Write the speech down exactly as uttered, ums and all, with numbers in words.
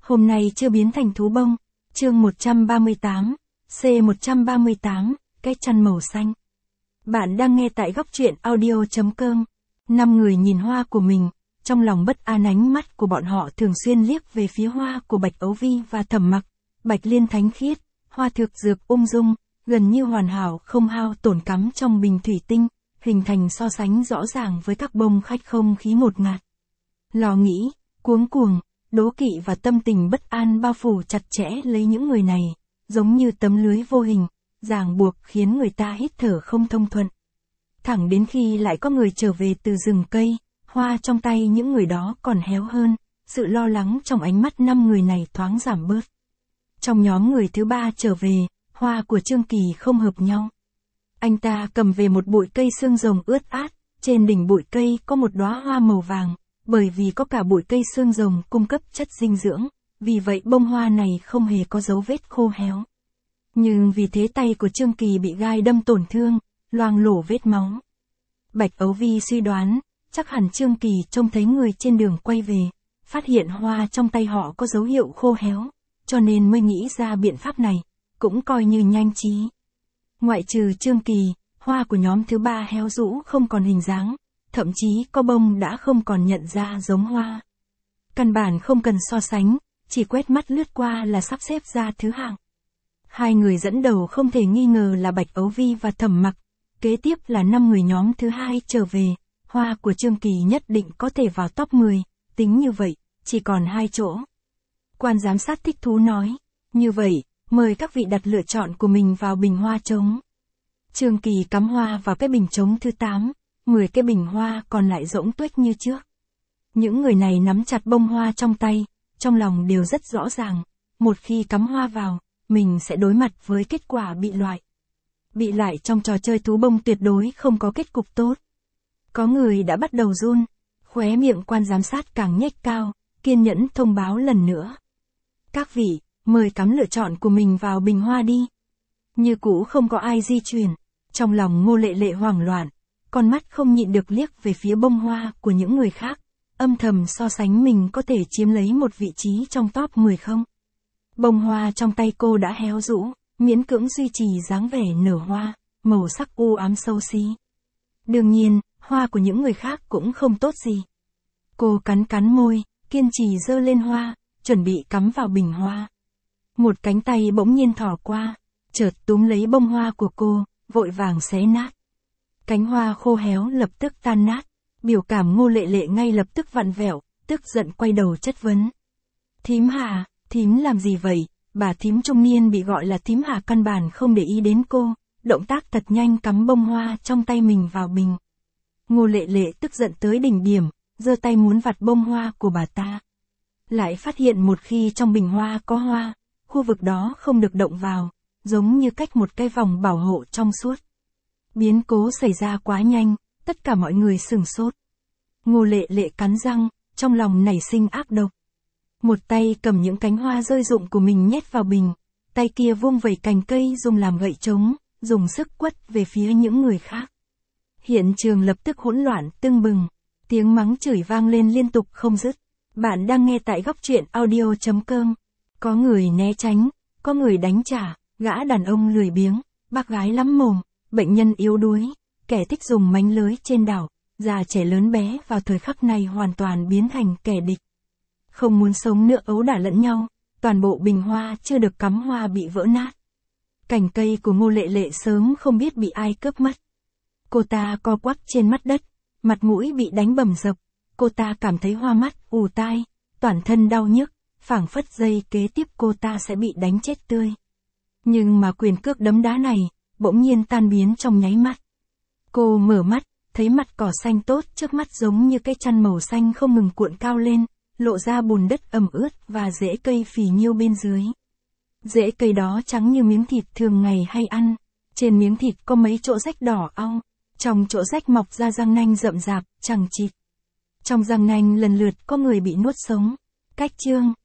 Hôm nay chưa biến thành thú bông. Chương một trăm ba mươi tám, C một trăm ba mươi tám, cái chăn màu xanh. Bạn đang nghe tại góc truyện audio chấm com. Năm người nhìn hoa của mình, trong lòng bất an, ánh mắt của bọn họ thường xuyên liếc về phía hoa của Bạch Ấu Vi và Thẩm Mặc. Bạch Liên thánh khiết, hoa thực dược ung dung, gần như hoàn hảo không hao tổn, cắm trong bình thủy tinh, hình thành so sánh rõ ràng với các bông khách không khí ngột ngạt. Lo nghĩ, cuống cuồng, đố kỵ và tâm tình bất an bao phủ chặt chẽ lấy những người này, giống như tấm lưới vô hình, ràng buộc khiến người ta hít thở không thông thuận. Thẳng đến khi lại có người trở về từ rừng cây, hoa trong tay những người đó còn héo hơn, sự lo lắng trong ánh mắt năm người này thoáng giảm bớt. Trong nhóm người thứ ba trở về, hoa của Trương Kỳ không hợp nhau. Anh ta cầm về một bụi cây xương rồng ướt át, trên đỉnh bụi cây có một đóa hoa màu vàng, bởi vì có cả bụi cây xương rồng cung cấp chất dinh dưỡng, vì vậy bông hoa này không hề có dấu vết khô héo. Nhưng vì thế tay của Trương Kỳ bị gai đâm tổn thương, loang lổ vết máu. Bạch Ấu Vi suy đoán, chắc hẳn Trương Kỳ trông thấy người trên đường quay về, phát hiện hoa trong tay họ có dấu hiệu khô héo, cho nên mới nghĩ ra biện pháp này, cũng coi như nhanh trí. Ngoại trừ Trương Kỳ, hoa của nhóm thứ ba héo rũ không còn hình dáng, thậm chí có bông đã không còn nhận ra giống hoa. Căn bản không cần so sánh, chỉ quét mắt lướt qua là sắp xếp ra thứ hạng. Hai người dẫn đầu không thể nghi ngờ là Bạch Ấu Vi và Thẩm Mặc, kế tiếp là năm người nhóm thứ hai trở về, hoa của Trương Kỳ nhất định có thể vào top mười, tính như vậy, chỉ còn hai chỗ. Quan giám sát thích thú nói, như vậy, mời các vị đặt lựa chọn của mình vào bình hoa trống. Trương Kỳ cắm hoa vào cái bình trống thứ tám, mười cái bình hoa còn lại rỗng tuếch như trước. Những người này nắm chặt bông hoa trong tay, trong lòng đều rất rõ ràng, một khi cắm hoa vào, mình sẽ đối mặt với kết quả bị loại. Bị loại trong trò chơi thú bông tuyệt đối không có kết cục tốt. Có người đã bắt đầu run, khóe miệng quan giám sát càng nhếch cao, kiên nhẫn thông báo lần nữa. Các vị, mời cắm lựa chọn của mình vào bình hoa đi. Như cũ không có ai di chuyển, trong lòng Ngô Lệ Lệ hoảng loạn, con mắt không nhịn được liếc về phía bông hoa của những người khác, âm thầm so sánh mình có thể chiếm lấy một vị trí trong top mười không. Bông hoa trong tay cô đã héo rũ, miễn cưỡng duy trì dáng vẻ nở hoa, màu sắc u ám xấu xí. Đương nhiên, hoa của những người khác cũng không tốt gì. Cô cắn cắn môi, kiên trì giơ lên hoa, chuẩn bị cắm vào bình hoa. Một cánh tay bỗng nhiên thò qua, chợt túm lấy bông hoa của cô, vội vàng xé nát. Cánh hoa khô héo lập tức tan nát, biểu cảm Ngô Lệ Lệ ngay lập tức vặn vẹo, tức giận quay đầu chất vấn. Thím Hà, thím làm gì vậy? Bà thím trung niên bị gọi là thím Hà căn bản không để ý đến cô, động tác thật nhanh cắm bông hoa trong tay mình vào bình. Ngô Lệ Lệ tức giận tới đỉnh điểm, giơ tay muốn vặt bông hoa của bà ta. Lại phát hiện một khi trong bình hoa có hoa, khu vực đó không được động vào, giống như cách một cái vòng bảo hộ trong suốt. Biến cố xảy ra quá nhanh, tất cả mọi người sửng sốt. Ngô Lệ Lệ cắn răng, trong lòng nảy sinh ác độc. Một tay cầm những cánh hoa rơi rụng của mình nhét vào bình, tay kia vung vẩy cành cây dùng làm gậy trống, dùng sức quất về phía những người khác. Hiện trường lập tức hỗn loạn tưng bừng, tiếng mắng chửi vang lên liên tục không dứt. Bạn đang nghe tại góc truyện audio chấm com. Có người né tránh, có người đánh trả, gã đàn ông lười biếng, bác gái lắm mồm, bệnh nhân yếu đuối, kẻ thích dùng mánh lưới trên đảo, già trẻ lớn bé vào thời khắc này hoàn toàn biến thành kẻ địch. Không muốn sống nữa ấu đả lẫn nhau, toàn bộ bình hoa chưa được cắm hoa bị vỡ nát. Cành cây của Ngô Lệ Lệ sớm không biết bị ai cướp mất. Cô ta co quắp trên mặt đất, mặt mũi bị đánh bầm dập, cô ta cảm thấy hoa mắt, ù tai, toàn thân đau nhức, phảng phất giây kế tiếp cô ta sẽ bị đánh chết tươi. Nhưng mà quyền cước đấm đá này, bỗng nhiên tan biến trong nháy mắt. Cô mở mắt, thấy mặt cỏ xanh tốt trước mắt giống như cái chăn màu xanh không ngừng cuộn cao lên, lộ ra bùn đất ẩm ướt và rễ cây phì nhiêu bên dưới. Rễ cây đó trắng như miếng thịt thường ngày hay ăn, trên miếng thịt có mấy chỗ rách đỏ au, trong chỗ rách mọc ra răng nanh rậm rạp, chằng chịt. Trong răng nanh lần lượt có người bị nuốt sống. Cách chương